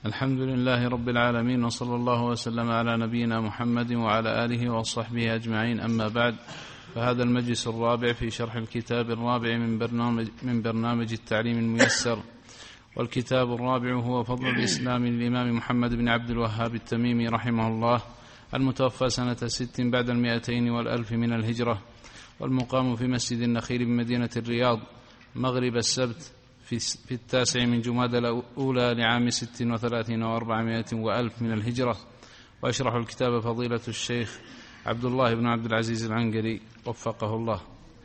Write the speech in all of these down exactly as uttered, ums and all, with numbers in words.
الحمد لله رب العالمين، وصلى الله وسلم على نبينا محمد وعلى آله وصحبه أجمعين. أما بعد، فهذا المجلس الرابع في شرح الكتاب الرابع من برنامج, من برنامج التعليم الميسر، والكتاب الرابع هو فضل الإسلام للإمام محمد بن عبد الوهاب التميمي رحمه الله، المتوفى سنة ست بعد المئتين والألف من الهجرة، والمقام في مسجد النخيل بمدينة الرياض مغرب السبت في التاسع من جمادى الأولى لعام ست وثلاثين وأربعمائة وألف من الهجرة. ويشرح الكتاب فضيلة الشيخ عبد الله بن عبد العزيز العنقري وفقه الله.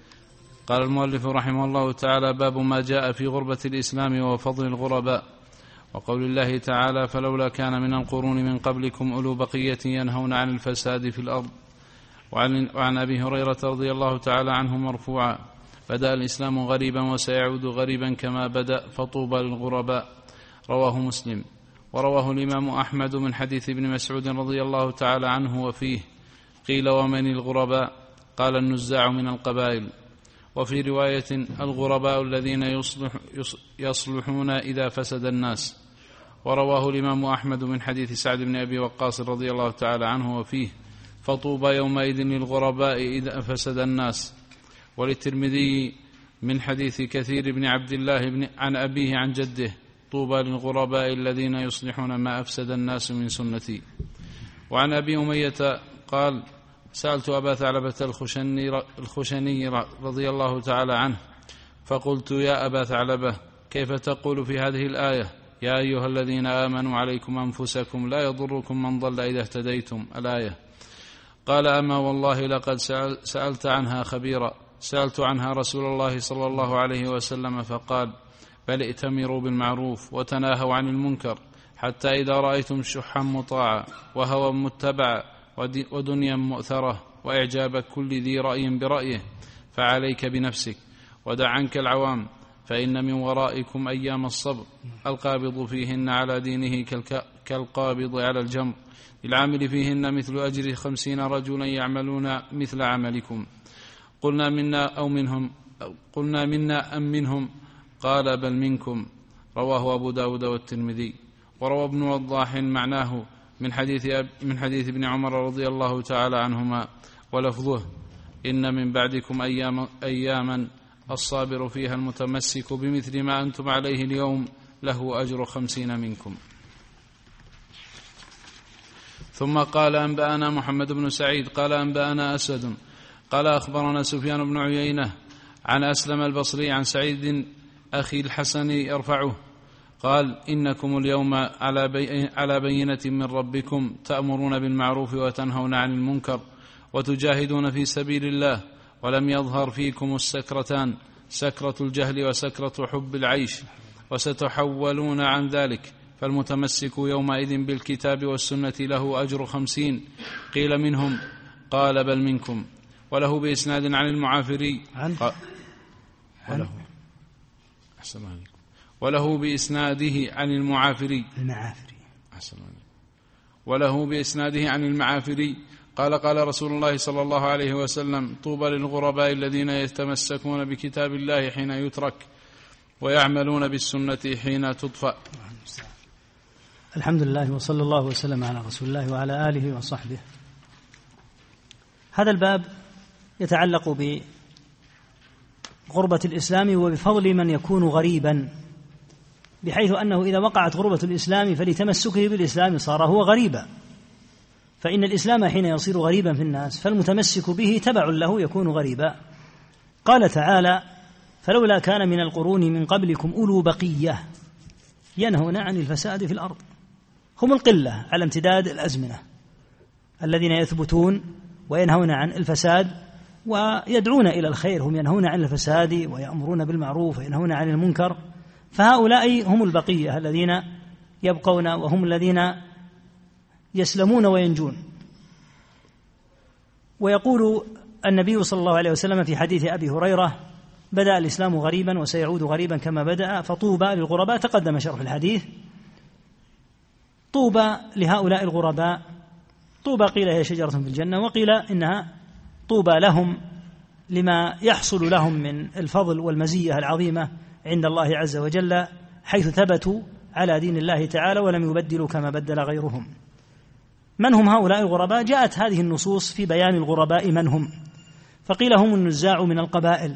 قال المؤلف رحمه الله تعالى: باب ما جاء في غربة الإسلام وفضل الغرباء، وقول الله تعالى: فلولا كان من القرون من قبلكم أولو بقية ينهون عن الفساد في الأرض. وعن, وعن أبي هريرة رضي الله تعالى عنه مرفوعا: بدأ الإسلام غريبا وسيعود غريبا كما بدأ، فطوبى للغرباء. رواه مسلم. ورواه الإمام أحمد من حديث ابن مسعود رضي الله تعالى عنه وفيه: قيل ومن الغرباء؟ قال: النزاع من القبائل. وفي رواية: الغرباء الذين يصلح يصلحون إذا فسد الناس. ورواه الإمام أحمد من حديث سعد بن أبي وقاص رضي الله تعالى عنه وفيه: فطوبى يومئذ للغرباء إذا فسد الناس. وللترمذي من حديث كثير بن عبد الله بن عن أبيه عن جده: طوبى للغرباء الذين يصلحون ما أفسد الناس من سنتي. وعن أبي أمية قال: سألت أبا ثعلبة الخشني, الخشني رضي الله تعالى عنه، فقلت: يا أبا ثعلبة، كيف تقول في هذه الآية: يا أيها الذين آمنوا عليكم أنفسكم لا يضركم من ضل إذا اهتديتم، الآية؟ قال: أما والله لقد سألت عنها خبيرا، سألت عنها رسول الله صلى الله عليه وسلم فقال: بل ائتمروا بالمعروف وتناهوا عن المنكر، حتى إذا رأيتم شحا مطاعا وهوى متبعا ودنيا مؤثرة وإعجاب كل ذي رأي برأيه، فعليك بنفسك ودع عنك العوام، فإن من ورائكم أيام الصبر، القابض فيهن على دينه كالقابض على الجمر، للعامل فيهن مثل أجر خمسين رجلا يعملون مثل عملكم. قلنا منا أو منهم قلنا منا أم منهم؟ قال: بل منكم. رواه أبو داود والترمذي. وروى ابن وضاح معناه من حديث, من حديث ابن عمر رضي الله تعالى عنهما، ولفظه: إن من بعدكم أيام أياما الصابر فيها المتمسك بمثل ما أنتم عليه اليوم له أجر خمسين منكم. ثم قال: أنبأنا محمد بن سعيد قال: أنبأنا أسد قال: أخبرنا سفيان بن عيينة عن أسلم البصري عن سعيد أخي الحسن يرفعه قال: إنكم اليوم على بينة من ربكم، تأمرون بالمعروف وتنهون عن المنكر وتجاهدون في سبيل الله، ولم يظهر فيكم السكرتان، سكرة الجهل وسكرة حب العيش، وستحولون عن ذلك، فالمتمسك يومئذ بالكتاب والسنة له أجر خمسين. قيل: منهم؟ قال: بل منكم. وله بإسناد عن المعافري وله, وله بإسناده عن المعافري وله بإسناده عن المعافري قال: قال رسول الله صلى الله عليه وسلم: طوبى للغرباء الذين يتمسكون بكتاب الله حين يترك، ويعملون بالسنة حين تطفأ. الحمد لله، وصلى الله وسلم على رسول الله وعلى آله وصحبه. هذا الباب يتعلق بغربة الإسلام وبفضل من يكون غريبا، بحيث أنه إذا وقعت غربة الإسلام فلتمسكه بالإسلام صار هو غريبا، فإن الإسلام حين يصير غريبا في الناس فالمتمسك به تبع له يكون غريبا. قال تعالى: فلولا كان من القرون من قبلكم أولو بقية ينهون عن الفساد في الأرض. هم القلة على امتداد الأزمنة الذين يثبتون وينهون عن الفساد ويدعون إلى الخير، هم ينهون عن الفساد ويأمرون بالمعروف وينهون عن المنكر، فهؤلاء هم البقية الذين يبقون وهم الذين يسلمون وينجون. ويقول النبي صلى الله عليه وسلم في حديث أبي هريرة: بدأ الإسلام غريبا وسيعود غريبا كما بدأ، فطوبى للغرباء. تقدم شرح الحديث. طوبى لهؤلاء الغرباء، طوبى قيل هي شجرة في الجنة، وقيل إنها طوبى لهم لما يحصل لهم من الفضل والمزية العظيمة عند الله عز وجل، حيث ثبتوا على دين الله تعالى ولم يبدلوا كما بدل غيرهم. من هم هؤلاء الغرباء؟ جاءت هذه النصوص في بيان الغرباء من هم، فقيل هم النزاع من القبائل،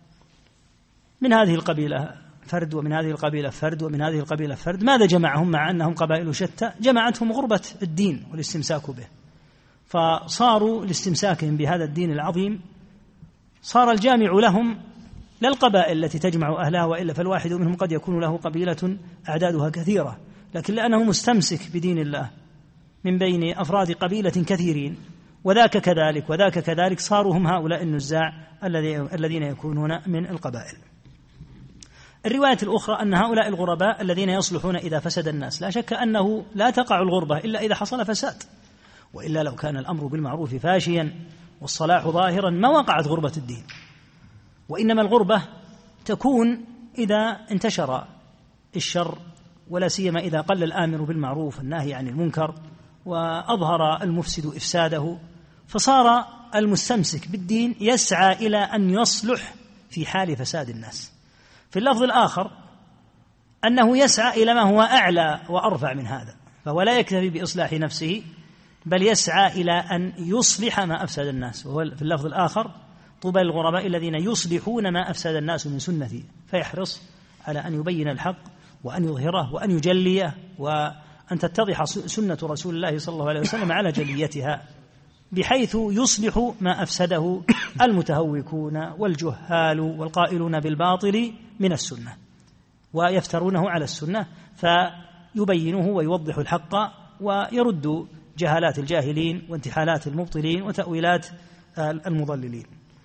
من هذه القبيلة فرد ومن هذه القبيلة فرد ومن هذه القبيلة فرد. ماذا جمعهم مع أنهم قبائل شتى؟ جمعتهم غربة الدين والاستمساك به، فصاروا لاستمساكهم بهذا الدين العظيم صار الجامع لهم لا القبائل التي تجمع أهلها، وإلا فالواحد منهم قد يكون له قبيلة أعدادها كثيرة، لكن لأنه مستمسك بدين الله من بين أفراد قبيلة كثيرين، وذاك كذلك وذاك كذلك، صاروا هم هؤلاء النزاع الذين يكونون من القبائل. الرواية الأخرى أن هؤلاء الغرباء الذين يصلحون إذا فسد الناس. لا شك أنه لا تقع الغربة إلا إذا حصل فساد، وإلا لو كان الأمر بالمعروف فاشيا والصلاح ظاهرا ما وقعت غربة الدين، وإنما الغربة تكون إذا انتشر الشر، ولا سيما إذا قل الآمر بالمعروف والناهي عن المنكر وأظهر المفسد إفساده، فصار المستمسك بالدين يسعى إلى أن يصلح في حال فساد الناس. في اللفظ الآخر أنه يسعى إلى ما هو أعلى وأرفع من هذا، فهو لا يكتفي بإصلاح نفسه بل يسعى إلى أن يصلح ما أفسد الناس. وهو في اللفظ الآخر طوبى للغرباء الذين يصلحون ما أفسد الناس من سنتي، فيحرص على أن يبين الحق وأن يظهره وأن يجليه، وأن تتضح سنة رسول الله صلى الله عليه وسلم على جليتها، بحيث يصلح ما أفسده المتهوكون والجهال والقائلون بالباطل من السنة ويفترونه على السنة، فيبينه ويوضح الحق ويرد جهالات الجاهلين وانتحالات المبطلين وتأويلات المضللين.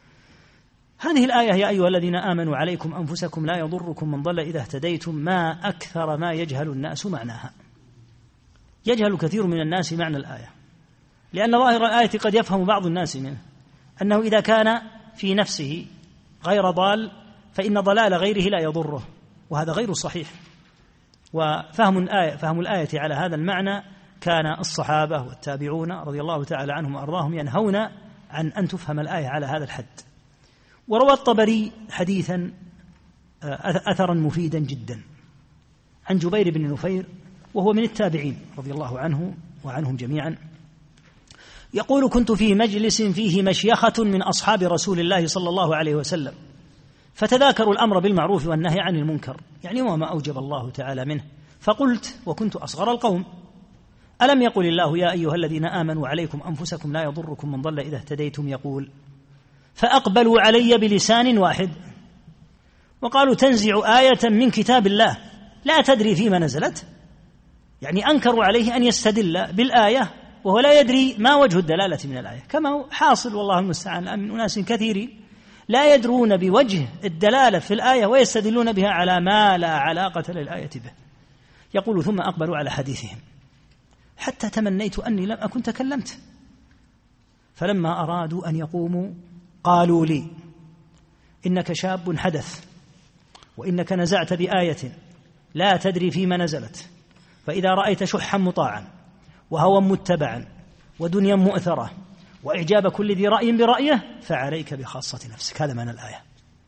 هذه الآية يا أيها الذين آمنوا عليكم أنفسكم لا يضركم من ضل إذا اهتديتم، ما أكثر ما يجهل الناس معناها. يجهل كثير من الناس معنى الآية، لأن ظاهر الآية قد يفهم بعض الناس منه أنه إذا كان في نفسه غير ضال فإن ضلال غيره لا يضره، وهذا غير صحيح. وفهم الآية فهم الآية على هذا المعنى كان الصحابة والتابعون رضي الله تعالى عنهم وأرضاهم ينهون عن أن تفهم الآية على هذا الحد. وروى الطبري حديثا أثرا مفيدا جدا عن جبير بن نفير وهو من التابعين رضي الله عنه وعنهم جميعا، يقول: كنت في مجلس فيه مشيخة من أصحاب رسول الله صلى الله عليه وسلم، فتذاكروا الأمر بالمعروف والنهي عن المنكر، يعني وما أوجب الله تعالى منه، فقلت وكنت أصغر القوم: ألم يقل الله يا أيها الذين آمنوا عليكم أنفسكم لا يضركم من ضل إذا اهتديتم؟ يقول. فأقبلوا علي بلسان واحد وقالوا: تنزع آية من كتاب الله لا تدري فيما نزلت، يعني أنكروا عليه أن يستدل بالآية وهو لا يدري ما وجه الدلالة من الآية، كما هو حاصل والله المستعان من أناس كثيرين لا يدرون بوجه الدلالة في الآية ويستدلون بها على ما لا علاقة للآية به. يقول: ثم أقبلوا على حديثهم حتى تمنيت أني لم أكن تكلمت، فلما أرادوا أن يقوموا قالوا لي: إنك شاب حدث، وإنك نزعت بآية لا تدري فيما نزلت، فإذا رأيت شحا مطاعا وهوى متبعا ودنيا مؤثرة وإعجاب كل ذي رأي برأيه فعليك بخاصة نفسك. هذا معنى الآية.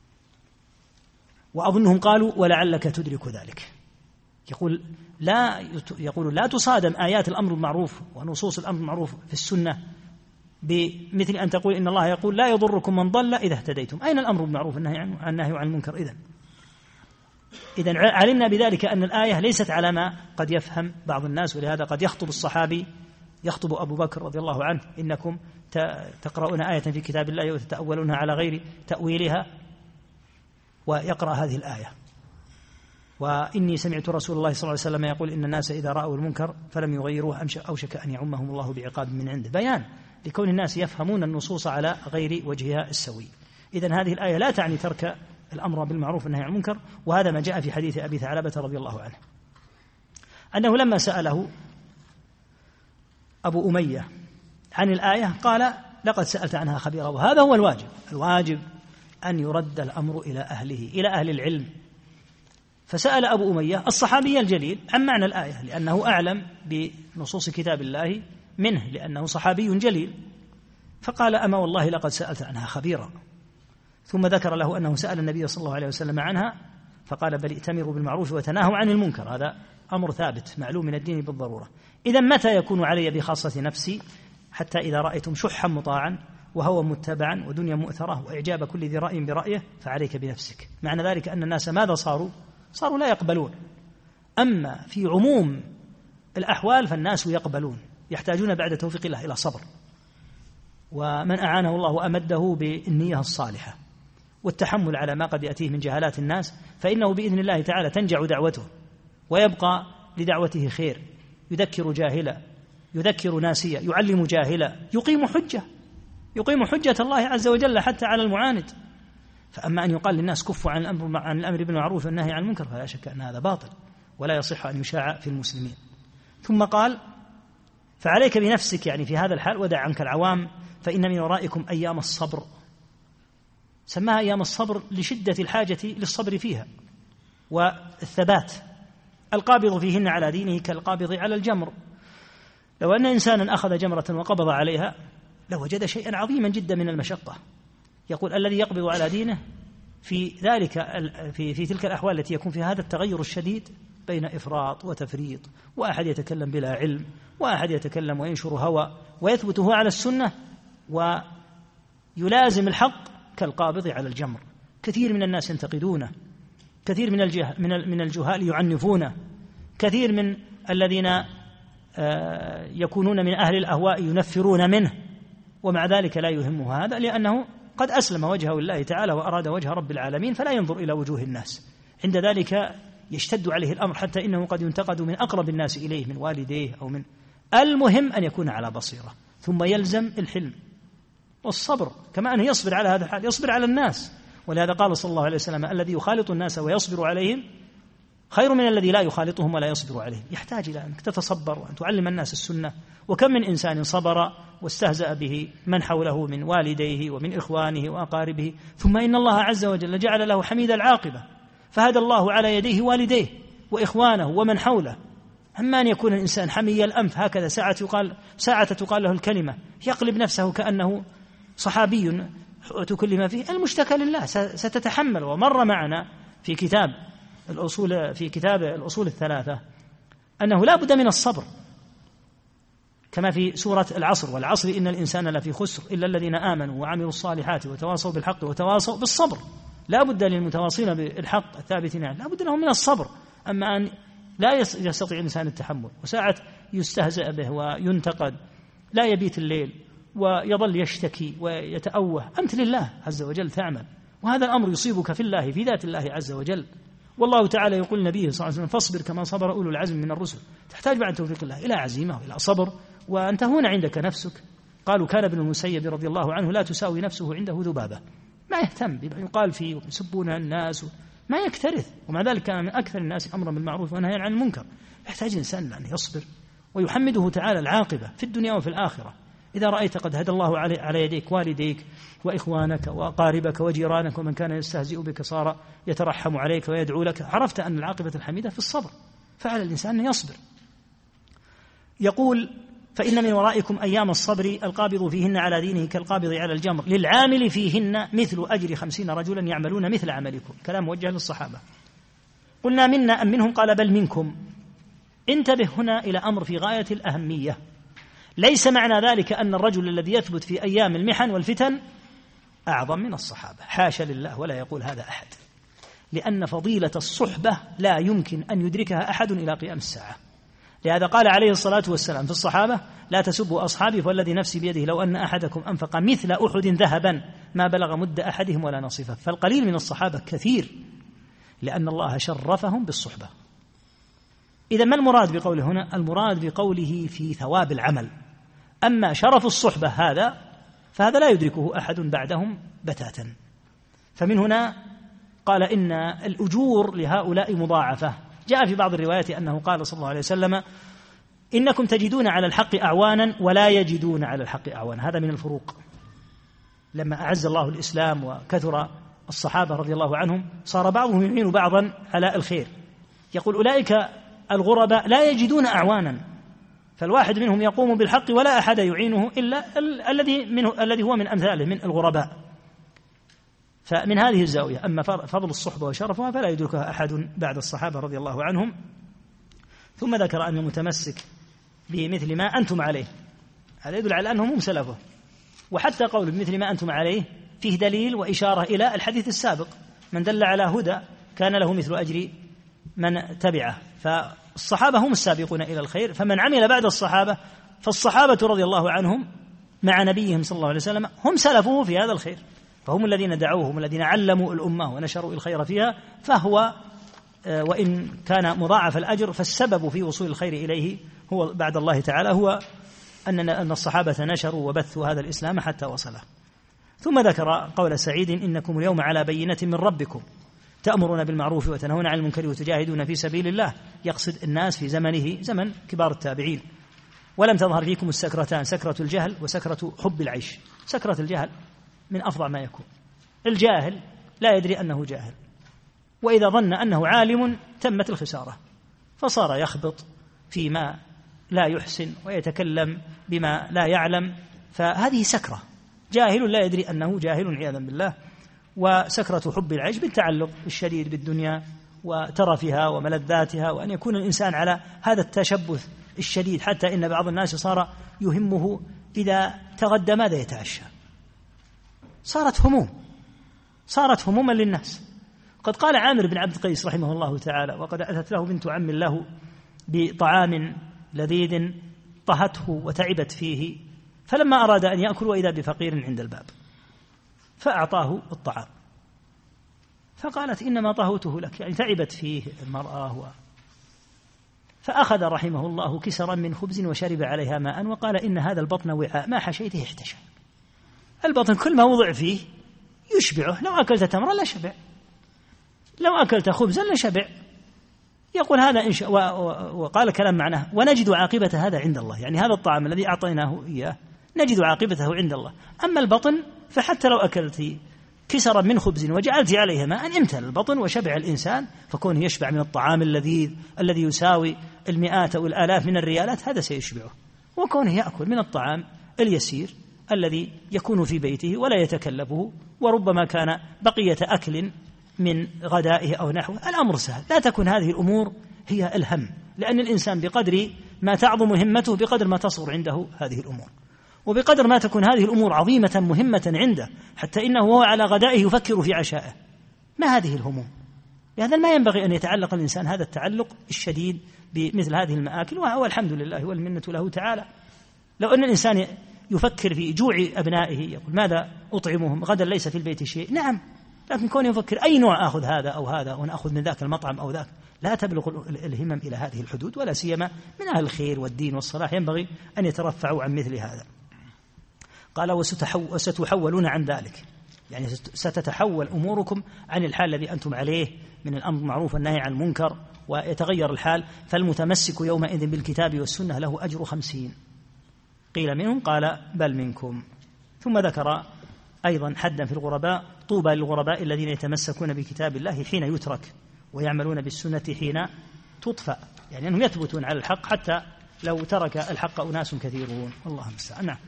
وأظنهم قالوا: ولعلك تدرك ذلك. يقول لا يقول لا تصادم آيات الأمر بالمعروف ونصوص الأمر بالمعروف في السنة بمثل أن تقول إن الله يقول لا يضركم من ضل إذا اهتديتم. أين الأمر بالمعروف والنهي عن المنكر إذن؟ إذن علمنا بذلك أن الآية ليست على ما قد يفهم بعض الناس، ولهذا قد يخطب الصحابي يخطب أبو بكر رضي الله عنه: إنكم تقرؤون آية في كتاب الله وتتأولونها على غير تأويلها، ويقرأ هذه الآية: وإني سمعت رسول الله صلى الله عليه وسلم يقول إن الناس إذا رأوا المنكر فلم يغيروه أوشك أن يعمهم الله بعقاب من عنده. بيان لكون الناس يفهمون النصوص على غير وجهها السوي. إذن هذه الآية لا تعني ترك الأمر بالمعروف والنهي عن المنكر، وهذا ما جاء في حديث أبي ثعلبة رضي الله عنه أنه لما سأله أبو أمية عن الآية قال: لقد سألت عنها خبيرا. وهذا هو الواجب، الواجب أن يرد الأمر إلى أهله، إلى أهل العلم. فسأل أبو أمية الصحابي الجليل عن معنى الآية لأنه أعلم بنصوص كتاب الله منه، لأنه صحابي جليل، فقال: أما والله لقد سألت عنها خبيرا. ثم ذكر له أنه سأل النبي صلى الله عليه وسلم عنها فقال: بل ائتمروا بالمعروف وتناهوا عن المنكر. هذا أمر ثابت معلوم من الدين بالضرورة. إذا متى يكون علي بخاصة نفسي؟ حتى إذا رأيتم شحا مطاعا وهوى متبعا ودنيا مؤثرة وإعجاب كل ذي رأي برأيه فعليك بنفسك. معنى ذلك أن الناس ماذا صاروا؟ صاروا لا يقبلون. أما في عموم الأحوال فالناس يقبلون، يحتاجون بعد توفيق الله إلى صبر، ومن أعانه الله وأمده بالنية الصالحة والتحمل على ما قد يأتيه من جهالات الناس فإنه بإذن الله تعالى تنجع دعوته ويبقى لدعوته خير. يذكر جاهلا، يذكر ناسيا، يعلم جاهلا، يقيم حجة يقيم حجة الله عز وجل حتى على المعاند. فأما أن يقال للناس كفوا عن الأمر عن الأمر بالمعروف والنهي عن المنكر فلا شك أن هذا باطل ولا يصح أن يشاع في المسلمين. ثم قال فعليك بنفسك، يعني في هذا الحال ودع عنك العوام فإن من ورائكم أيام الصبر. سماها أيام الصبر لشدة الحاجة للصبر فيها والثبات. القابض فيهن على دينه كالقابض على الجمر. لو أن إنسانا أخذ جمرة وقبض عليها لوجد شيئا عظيما جدا من المشقة. يقول الذي يقبض على دينه في ذلك في في تلك الأحوال التي يكون فيها هذا التغير الشديد بين إفراط وتفريط، وأحد يتكلم بلا علم، وأحد يتكلم وينشر هوى، ويثبت هو على السنة ويلازم الحق كالقابض على الجمر. كثير من الناس ينتقدونه، كثير من الجه من من الجهال يعنفونه، كثير من الذين يكونون من أهل الأهواء ينفرون منه، ومع ذلك لا يهمه هذا لأنه قد أسلم وجهه لله تعالى وأراد وجه رب العالمين فلا ينظر إلى وجوه الناس. عند ذلك يشتد عليه الأمر حتى إنه قد ينتقد من أقرب الناس إليه من والديه أو من المهم أن يكون على بصيرة. ثم يلزم الحلم والصبر، كما أنه يصبر على هذا الحال يصبر على الناس. ولهذا قال صلى الله عليه وسلم الذي يخالط الناس ويصبر عليهم خير من الذي لا يخالطهم ولا يصبر عليهم. يحتاج إلى أنك تتصبر وأن تعلم الناس السنة. وكم من إنسان صبر واستهزأ به من حوله من والديه ومن إخوانه وأقاربه، ثم إن الله عز وجل جعل له حميد العاقبة فهدى الله على يديه والديه وإخوانه ومن حوله. أما أن يكون الإنسان حمي الأنف هكذا ساعة يقال ساعة تقال له الكلمة يقلب نفسه كأنه صحابي تكلم فيه، المشتكى لله ستتحمل. ومر معنا في كتاب الأصول في كتاب الأصول الثلاثة أنه لا بد من الصبر، كما في سورة العصر والعصر إن الإنسان لفي خسر إلا الذين آمنوا وعملوا الصالحات وتواصوا بالحق وتواصوا بالصبر. لا بد للمتواصين بالحق الثابتين لا بد لهم من الصبر. أما أن لا يستطيع الإنسان التحمل وساعة يستهزأ به وينتقد لا يبيت الليل ويظل يشتكي ويتأوه، أنت لله عز وجل تعمل، وهذا الأمر يصيبك في الله في ذات الله عز وجل. والله تعالى يقول لنبيه صلى الله عليه وسلم فاصبر كما صبر أولو العزم من الرسل. تحتاج بعد توفيق الله إلى عزيمة وإلى صبر، وأنت هنا عندك نفسك. قالوا كان ابن المسيب رضي الله عنه لا تساوي نفسه عنده ذبابة، ما يهتم بما يقال فيه ويسبون الناس ما يكترث، ومع ذلك كان من أكثر الناس أمرا بالمعروف ونهيا عن المنكر. يحتاج الإنسان أن يصبر ويحمده تعالى العاقبة في الدنيا وفي الآخرة. إذا رأيت قد هدى الله على يديك والديك وإخوانك وأقاربك وجيرانك ومن كان يستهزئ بك صار يترحم عليك ويدعو لك، عرفت أن العاقبة الحميدة في الصبر، فعلى الإنسان أن يصبر. يقول فإن من ورائكم أيام الصبر القابض فيهن على دينه كالقابض على الجمر للعامل فيهن مثل أجر خمسين رجلا يعملون مثل عملكم. كلام موجه للصحابة. قلنا منا أم منهم؟ قال بل منكم. انتبه هنا إلى أمر في غاية الأهمية. ليس معنى ذلك أن الرجل الذي يثبت في أيام المحن والفتن أعظم من الصحابة، حاشا لله، ولا يقول هذا أحد، لأن فضيلة الصحبة لا يمكن أن يدركها أحد إلى قيام الساعة. لهذا قال عليه الصلاة والسلام في الصحابة لا تسبوا أصحابي فالذي نفسي بيده لو أن أحدكم أنفق مثل أحد ذهبا ما بلغ مد أحدهم ولا نصفه. فالقليل من الصحابة كثير لأن الله شرفهم بالصحبة. إذا ما المراد بقوله هنا؟ المراد بقوله في ثواب العمل. أما شرف الصحبة هذا فهذا لا يدركه أحد بعدهم بتاتا. فمن هنا قال إن الأجور لهؤلاء مضاعفة. جاء في بعض الروايات أنه قال صلى الله عليه وسلم إنكم تجدون على الحق أعوانا ولا يجدون على الحق أعوانا. هذا من الفروق. لما أعز الله الإسلام وكثر الصحابة رضي الله عنهم صار بعضهم يعين بعضا على الخير. يقول أولئك الغرباء لا يجدون أعوانا، فالواحد منهم يقوم بالحق ولا أحد يعينه إلا الذي منه الذي هو من أمثاله من الغرباء. فمن هذه الزاوية أما فضل الصحبة وشرفها فلا يدركها أحد بعد الصحابة رضي الله عنهم. ثم ذكر أن المتمسك بمثل ما أنتم عليه هذا يدل على أنهم هم سلفه، وحتى قول بمثل ما أنتم عليه فيه دليل وإشارة إلى الحديث السابق: من دل على هدى كان له مثل أجر من تبعه. فالصحابة هم السابقون إلى الخير، فمن عمل بعد الصحابة فالصحابة رضي الله عنهم مع نبيهم صلى الله عليه وسلم هم سلفوه في هذا الخير، فهم الذين دعوه، هم الذين علموا الأمة ونشروا الخير فيها. فهو وإن كان مضاعف الأجر فالسبب في وصول الخير إليه هو بعد الله تعالى هو أن الصحابة نشروا وبثوا هذا الإسلام حتى وصله. ثم ذكر قول سعيد: إنكم اليوم على بينة من ربكم تأمرون بالمعروف وتنهون عن المنكر وتجاهدون في سبيل الله. يقصد الناس في زمنه زمن كبار التابعين. ولم تظهر فيكم السكرتان، سكرة الجهل وسكرة حب العيش. سكرة الجهل من أفظع ما يكون، الجاهل لا يدري أنه جاهل، وإذا ظن أنه عالم تمت الخسارة، فصار يخبط فيما لا يحسن ويتكلم بما لا يعلم، فهذه سكرة، جاهل لا يدري أنه جاهل عياذا بالله. وسكرة حب العيش بالتعلق الشديد بالدنيا وترفها وملذاتها، وأن يكون الإنسان على هذا التشبث الشديد حتى إن بعض الناس صار يهمه إذا تغدى ماذا يتعشى. صارت هموم، صارت هموما للناس. قد قال عامر بن عبد القيس رحمه الله تعالى: وقد أتت له بنت عم له بطعام لذيذ طهته وتعبت فيه، فلما أراد أن يأكل وإذا بفقير عند الباب فأعطاه الطعام، فقالت: إنما طهوته لك، يعني تعبت فيه المرأة. فأخذ رحمه الله كسرا من خبز وشرب عليها ماء وقال: إن هذا البطن وعاء ما حشيته احتشى. البطن كل ما وضع فيه يشبعه، لو أكلت تمرا لا شبع، لو أكلت خبزا لا شبع. يقول هذا إن شاء وقال كلام معناه: ونجد عاقبة هذا عند الله، يعني هذا الطعام الذي أعطيناه إياه نجد عاقبته عند الله. أما البطن فحتى لو أكلت كسرا من خبز وجعلت عليه ماء امتلأ البطن وشبع الإنسان، فكونه يشبع من الطعام اللذيذ الذي يساوي المئات أو الآلاف من الريالات هذا سيشبعه، وكونه يأكل من الطعام اليسير الذي يكون في بيته ولا يتكلفه، وربما كان بقية أكل من غدائه أو نحوه، الأمر سهل. لا تكن هذه الأمور هي الهم، لأن الإنسان بقدر ما تعظم همته بقدر ما تصغر عنده هذه الأمور، وبقدر ما تكون هذه الأمور عظيمة مهمة عنده حتى إنه وهو على غدائه يفكر في عشائه. ما هذه الهموم؟ لهذا ما ينبغي أن يتعلق الإنسان هذا التعلق الشديد بمثل هذه المآكل، وهو الحمد لله والمنة له تعالى. لو أن الإنسان يفكر في جوع أبنائه يقول: ماذا أطعمهم غدا ليس في البيت شيء، نعم، لكن كون يفكر أي نوع أخذ هذا أو هذا ونأخذ من ذاك المطعم أو ذاك، لا تبلغ الهمم إلى هذه الحدود، ولا سيما من أهل الخير والدين والصلاح ينبغي أن يترفعوا عن مثل هذا. قال: وستحولون عن ذلك، يعني ستتحول أموركم عن الحال الذي أنتم عليه من الأمر بالمعروف والنهي عن المنكر، ويتغير الحال. فالمتمسك يومئذ بالكتاب والسنة له أجر خمسين. قيل منهم، قال: بل منكم. ثم ذكر أيضا حدا في الغرباء: طوبى للغرباء الذين يتمسكون بكتاب الله حين يترك ويعملون بالسنة حين تطفأ، يعني أنهم يثبتون على الحق حتى لو ترك الحق أناس كثيرون. الله المستعان. نعم.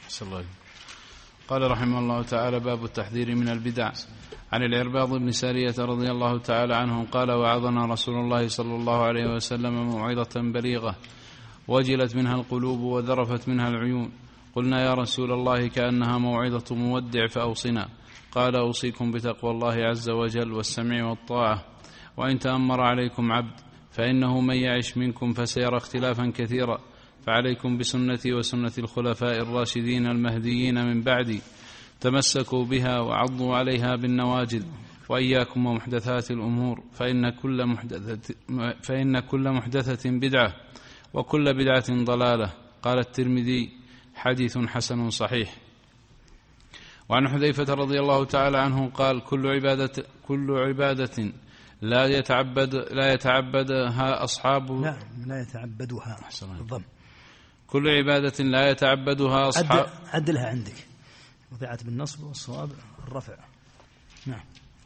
قال رحمه الله تعالى: باب التحذير من البدع. عن العرباض بن سارية رضي الله تعالى عنه قال: وعظنا رسول الله صلى الله عليه وسلم موعظة بليغة وجلت منها القلوب وذرفت منها العيون. قلنا: يا رسول الله كأنها موعظة مودع فأوصنا. قال: أوصيكم بتقوى الله عز وجل والسمع والطاعة، وإن تأمر عليكم عبد فإنه من يعش منكم فسيرى اختلافا كثيرا، فعليكم بسنتي وسنة الخلفاء الراشدين المهديين من بعدي، تمسكوا بها وعضوا عليها بالنواجذ، وإياكم ومحدثات الأمور، فإن كل محدثة, فإن كل محدثة بدعة وكل بدعة ضلالة. قال الترمذي: حديث حسن صحيح. وعن حذيفة رضي الله تعالى عنه قال: كل عبادة, كل عبادة لا يتعبد لا يتعبدها أصحاب لا لا يتعبدها بالضم. كل عبادة لا يتعبدها أصحاب. عدلها عندك، وضعت بالنصب والصواب الرفع. نعم.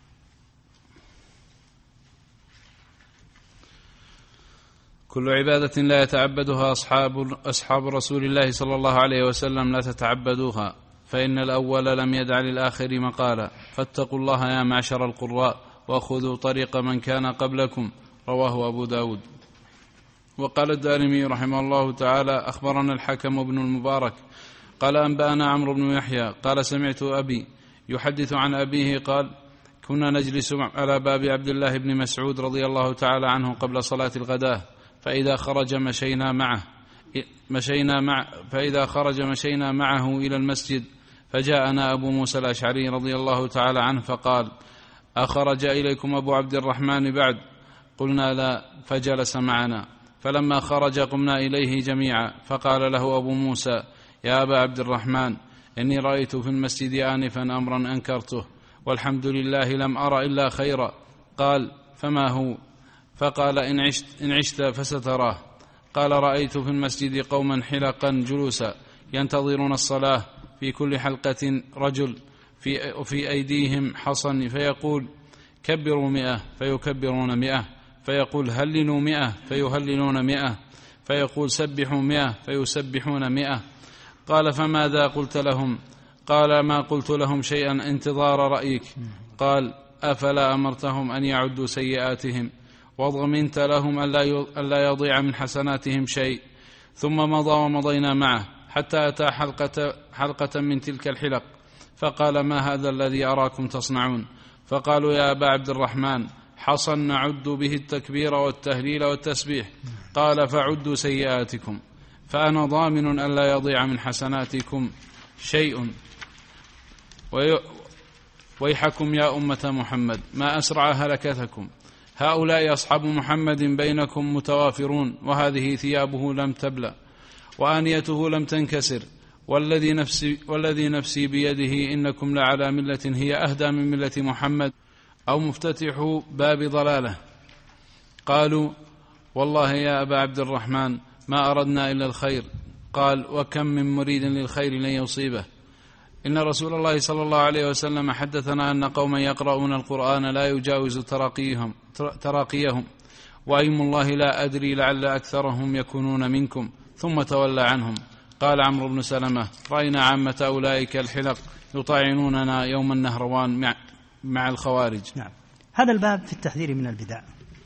كل عبادة لا يتعبدها أصحاب أصحاب رسول الله صلى الله عليه وسلم لا تتعبدوها، فإن الأول لم يدع للآخر مقالا، فاتقوا الله يا معشر القراء وخذوا طريق من كان قبلكم. رواه أبو داود. وقال الدارمي رحمه الله تعالى: أخبرنا الحكم بن المبارك قال أنبأنا عمرو بن يحيى قال سمعت أبي يحدث عن أبيه قال: كنا نجلس على باب عبد الله بن مسعود رضي الله تعالى عنه قبل صلاة الغداة، فإذا خرج مشينا معه مشينا مع فإذا خرج مشينا معه إلى المسجد، فجاءنا أبو موسى الأشعري رضي الله تعالى عنه فقال: أخرج إليكم أبو عبد الرحمن بعد؟ قلنا لا، فجلس معنا، فلما خرج قمنا إليه جميعا، فقال له أبو موسى: يا أبا عبد الرحمن، إني رأيت في المسجد آنفا أمرا أنكرته، والحمد لله لم أرى إلا خيرا. قال: فما هو؟ فقال: إن عشت, إن عشت فستراه. قال: رأيت في المسجد قوما حلقا جلوسا ينتظرون الصلاة، في كل حلقة رجل، في, في أيديهم حصن، فيقول: كبروا مئة، فيكبرون مئة، فيقول: هللوا مئة، فيهللون مئة، فيقول: سبحوا مئة، فيسبحون مئة. قال: فماذا قلت لهم؟ قال: ما قلت لهم شيئا انتظار رأيك. قال: أفلا أمرتهم أن يعدوا سيئاتهم وضمنت لهم ألا يضيع من حسناتهم شيء؟ ثم مضى ومضينا معه حتى أتى حلقة, حلقة من تلك الحلق، فقال: ما هذا الذي أراكم تصنعون؟ فقالوا: يا أبا عبد الرحمن، حصن نعد به التكبير والتهليل والتسبيح. قال: فعدوا سيئاتكم، فأنا ضامن ألا يضيع من حسناتكم شيء. ويحكم يا أمة محمد، ما أسرع هلكتكم، هؤلاء أصحاب محمد بينكم متوافرون، وهذه ثيابه لم تبلى وآنيته لم تنكسر، والذي نفسي, والذي نفسي بيده إنكم لعلى ملة هي أهدى من ملة محمد، أو مفتتح باب ضلاله. قالوا: والله يا أبا عبد الرحمن ما أردنا إلا الخير. قال: وكم من مريد للخير لن يصيبه. إن رسول الله صلى الله عليه وسلم حدثنا أن قوما يقرؤون القرآن لا يجاوز تراقيهم, تراقيهم وأيم الله لا أدري لعل أكثرهم يكونون منكم. ثم تولى عنهم. قال عمرو بن سلمة: رأينا عامة أولئك الحلق يطاعنوننا يوم النهروان مع, مع الخوارج. نعم. هذا الباب في التحذير من البدع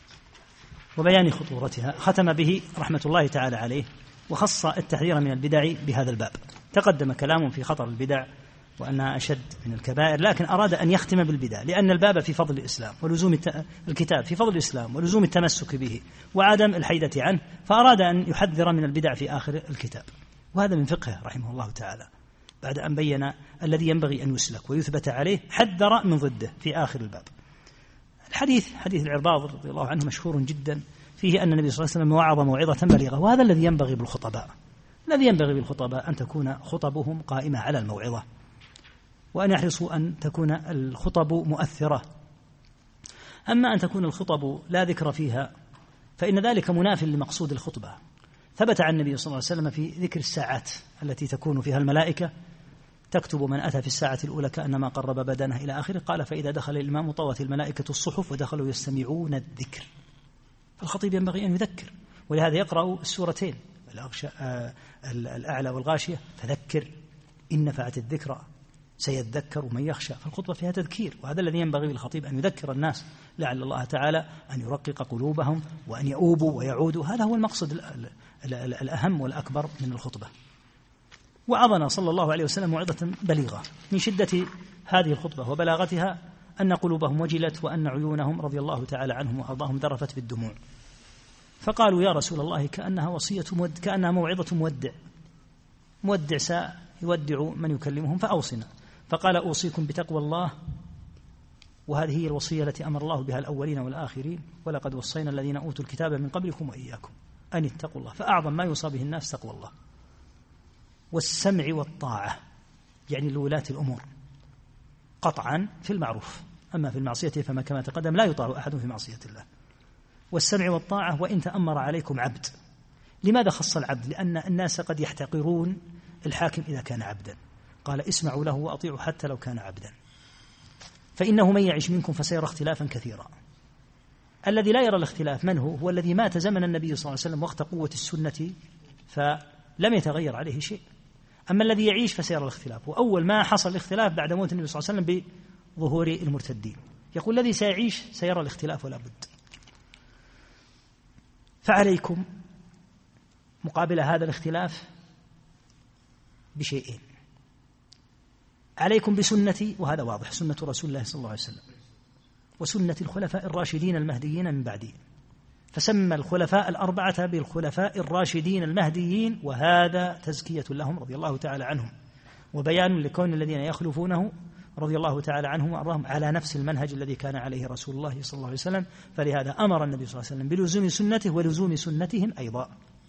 وبيان خطورتها ختم به رحمة الله تعالى عليه، وخص التحذير من البدع بهذا الباب. تقدم كلام في خطر البدع وأنها أشد من الكبائر، لكن أراد أن يختم بالبدع لأن الباب في فضل الإسلام ولزوم الكتاب في فضل الإسلام ولزوم التمسك به وعدم الحيدة عنه، فأراد أن يحذر من البدع في آخر الكتاب. وهذا من فقهه رحمه الله تعالى، بعد أن بين الذي ينبغي أن يسلك ويثبت عليه حذر من ضده في آخر الباب. الحديث حديث العرباض رضي الله عنه مشهور جدا، فيه أن النبي صلى الله عليه وسلم وعظ موعظة بليغة، وهذا الذي ينبغي بالخطباء. الذي ينبغي بالخطباء أن تكون خطبهم قائمة على الموعظة، وأن يحرصوا أن تكون الخطب مؤثرة. أما أن تكون الخطب لا ذكر فيها فإن ذلك مناف لمقصود الخطبة. ثبت عن النبي صلى الله عليه وسلم في ذكر الساعات التي تكون فيها الملائكة تكتب من أتى في الساعة الأولى كأنما قرب بدنه إلى آخره. قال: فإذا دخل الإمام طوت الملائكة الصحف ودخلوا يستمعون الذكر. فالخطيب ينبغي أن يذكر، ولهذا يقرأ السورتين الأعلى والغاشية: فذكر إن نفعت الذكرى سيذكر من يخشى. فالخطبة فيها تذكير، وهذا الذي ينبغي للخطيب أن يذكر الناس لعل الله تعالى أن يرقق قلوبهم وأن يؤوبوا ويعودوا. هذا هو المقصد الأهم والأكبر من الخطبة. وعظنا صلى الله عليه وسلم موعظة بليغة. من شدة هذه الخطبة وبلاغتها أن قلوبهم وجلت وأن عيونهم رضي الله تعالى عنهم وأرضاهم ذرفت بالدموع، فقالوا: يا رسول الله كأنها وصية مود كأنها موعظة مودع مودع سيودع من يكلمهم فأوصنا. فقال: أوصيكم بتقوى الله، وهذه هي الوصية التي أمر الله بها الأولين والآخرين، ولقد وصينا الذين أوتوا الكتاب من قبلكم وإياكم أن اتقوا الله. فأعظم ما يوصى به الناس تقوى الله والسمع والطاعة، يعني لولاة الأمور قطعا في المعروف، أما في المعصية فما كما تقدم لا يطاع أحد في معصية الله. والسمع والطاعة وإن تأمر عليكم عبد. لماذا خص العبد؟ لأن الناس قد يحتقرون الحاكم إذا كان عبدا. قال: اسمعوا له وأطيعوا حتى لو كان عبدا، فإنه من يعش منكم فسيرى اختلافا كثيرا. الذي لا يرى الاختلاف من هو؟ هو الذي مات زمن النبي صلى الله عليه وسلم وقت قوة السنة فلم يتغير عليه شيء. أما الذي يعيش فسيرى الاختلاف، وأول ما حصل الاختلاف بعد موت النبي صلى الله عليه وسلم بظهور المرتدين. يقول: الذي سيعيش سيرى الاختلاف ولا بد. فعليكم مقابل هذا الاختلاف بشيئين: عليكم بسنتي، وهذا واضح، سنة رسول الله صلى الله عليه وسلم، وسنة الخلفاء الراشدين المهديين من بعدي. فسمى الخلفاء الأربعة بالخلفاء الراشدين المهديين، وهذا تزكية لهم رضي الله تعالى عنهم، وبيان لكون الذين يخلفونه رضي الله تعالى عنهم وأرضاهم على نفس المنهج الذي كان عليه رسول الله صلى الله عليه وسلم. فلهذا أمر النبي صلى الله عليه وسلم بلزوم سنته ولزوم سنتهم أيضا.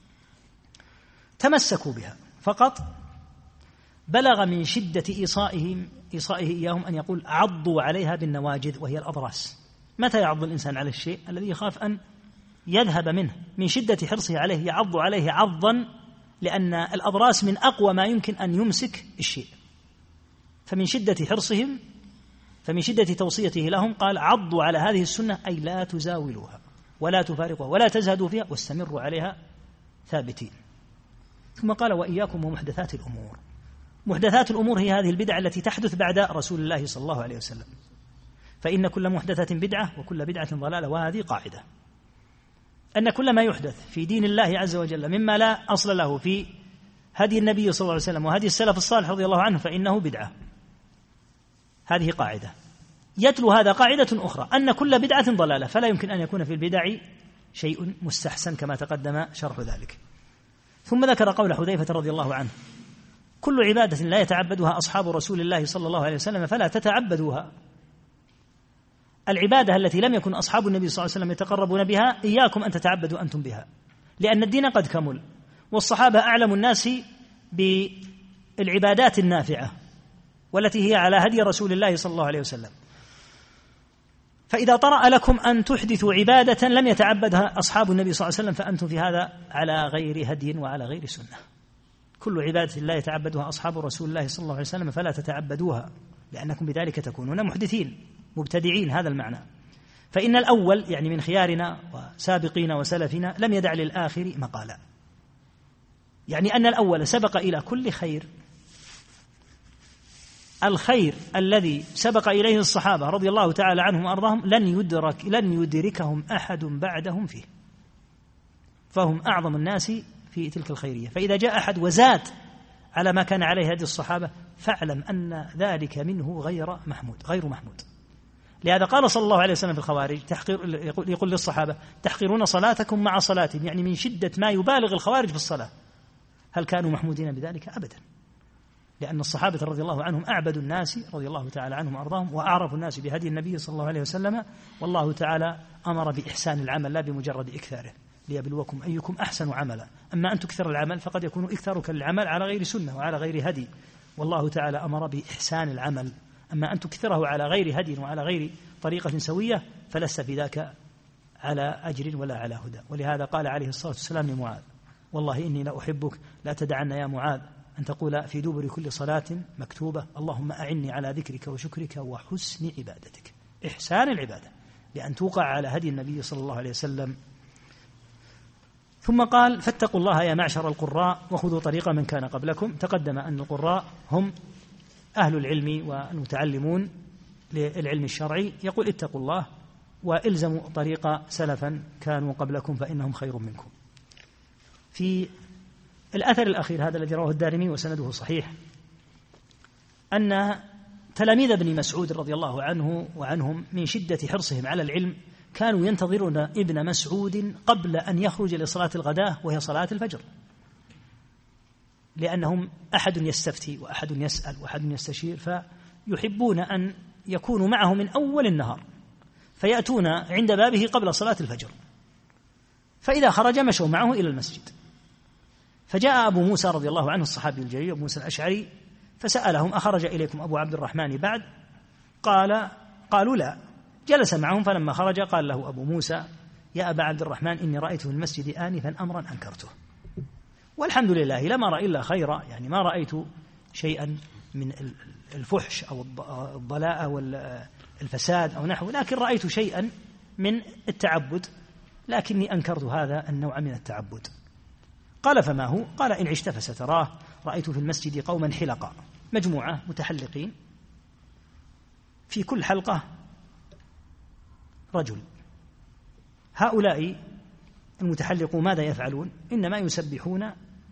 تمسكوا بها فقط. بلغ من شدة إيصائهم إيصائه إياهم أن يقول: عضوا عليها بالنواجذ، وهي الأضراس. متى يعض الإنسان على الشيء الذي يخاف أن يذهب منه؟ من شدة حرصه عليه يعض عليه عضا، لأن الأضراس من أقوى ما يمكن أن يمسك الشيء. فمن شدة حرصهم، فمن شدة توصيته لهم قال: عضوا على هذه السنة، أي لا تزاولوها ولا تفارقوها ولا تزهدوا فيها واستمروا عليها ثابتين. ثم قال: وإياكم ومحدثات الأمور. محدثات الأمور هي هذه البدع التي تحدث بعد رسول الله صلى الله عليه وسلم، فإن كل محدثة بدعة وكل بدعة ضلالة. وهذه قاعدة، أن كل ما يحدث في دين الله عز وجل مما لا أصل له في هدي النبي صلى الله عليه وسلم وهدي السلف الصالح رضي الله عنه فإنه بدعة. هذه قاعدة. يتلو هذا قاعدة أخرى، أن كل بدعة ضلالة، فلا يمكن أن يكون في البدع شيء مستحسن كما تقدم شرح ذلك. ثم ذكر قول حذيفة رضي الله عنه: كل عبادة لا يتعبدها أصحاب رسول الله صلى الله عليه وسلم فلا تتعبدوها. العبادة التي لم يكن أصحاب النبي صلى الله عليه وسلم يتقربون بها إياكم أن تتعبدوا أنتم بها، لأن الدين قد كمل، والصحابة أعلم الناس بالعبادات النافعة والتي هي على هدي رسول الله صلى الله عليه وسلم. فإذا طرأ لكم أن تحدثوا عبادة لم يتعبدها أصحاب النبي صلى الله عليه وسلم فأنتم في هذا على غير هدي وعلى غير سنة. كل عبادة لا يتعبدها أصحاب رسول الله صلى الله عليه وسلم فلا تتعبدوها، لأنكم بذلك تكونون محدثين مبتدعين. هذا المعنى. فإن الأول يعني من خيارنا وسابقين وسلفنا لم يدع للآخر مقالا، يعني أن الأول سبق إلى كل خير. الخير الذي سبق إليه الصحابة رضي الله تعالى عنهم وأرضاهم لن يدرك لن يدركهم أحد بعدهم فيه، فهم أعظم الناس في تلك الخيرية. فإذا جاء أحد وزاد على ما كان عليه هدي الصحابة فاعلم أن ذلك منه غير محمود غير محمود. لهذا قال صلى الله عليه وسلم في الخوارج تحقير، يقول للصحابة: تحقرون صلاتكم مع صلاتهم، يعني من شدة ما يبالغ الخوارج في الصلاة. هل كانوا محمودين بذلك؟ أبدا، لأن الصحابة رضي الله عنهم أعبد الناس رضي الله تعالى عنهم وأرضاهم، وأعرف الناس بهدي النبي صلى الله عليه وسلم. والله تعالى أمر بإحسان العمل لا بمجرد إكثاره، ليبلوكم أيكم أحسن عملا. أما أن تكثر العمل فقد يكون إكثارك للعمل على غير سنة وعلى غير هدي، والله تعالى أمر بإحسان العمل. أما أن تكثره على غير هدي وعلى غير طريقة سوية فلست بذاك على أجر ولا على هدى. ولهذا قال عليه الصلاة والسلام لمعاذ: والله إني لا أحبك لا تدعن يا معاذ أن تقول في دبر كل صلاة مكتوبة: اللهم أعني على ذكرك وشكرك وحسن عبادتك. إحسان العبادة بأن توقع على هدي النبي صلى الله عليه وسلم. ثم قال: فاتقوا الله يا معشر القراء وخذوا طريق من كان قبلكم. تقدم أن القراء هم أهل العلم والمتعلمون للعلم الشرعي. يقول: اتقوا الله وإلزموا طريق سلفا كانوا قبلكم فإنهم خير منكم. في الأثر الأخير هذا الذي رواه الدارمي وسنده صحيح أن تلاميذ ابن مسعود رضي الله عنه وعنهم من شدة حرصهم على العلم كانوا ينتظرون ابن مسعود قبل أن يخرج لصلاة الغداء وهي صلاة الفجر، لأنهم أحد يستفتي وأحد يسأل وأحد يستشير، فيحبون أن يكونوا معه من أول النهار، فيأتون عند بابه قبل صلاة الفجر، فإذا خرج مشوا معه إلى المسجد. فجاء أبو موسى رضي الله عنه الصحابي الجليل أبو موسى الأشعري فسألهم: أخرج إليكم أبو عبد الرحمن بعد؟ قال قالوا لا. جلس معهم، فلما خرج قال له أبو موسى: يا أبا عبد الرحمن إني رأيت في المسجد آنفا أمرا أنكرته، والحمد لله لم أرى إلا خيرا، يعني ما رأيت شيئا من الفحش أو الضلاء والفساد أو نحو، لكن رأيت شيئا من التعبد، لكني أنكرت هذا النوع من التعبد. قال: فما هو؟ قال: إن عشت فستراه، رأيت في المسجد قوما حلقا، مجموعة متحلقين، في كل حلقة رجل، هؤلاء المتحلقون ماذا يفعلون؟ إنما يسبحون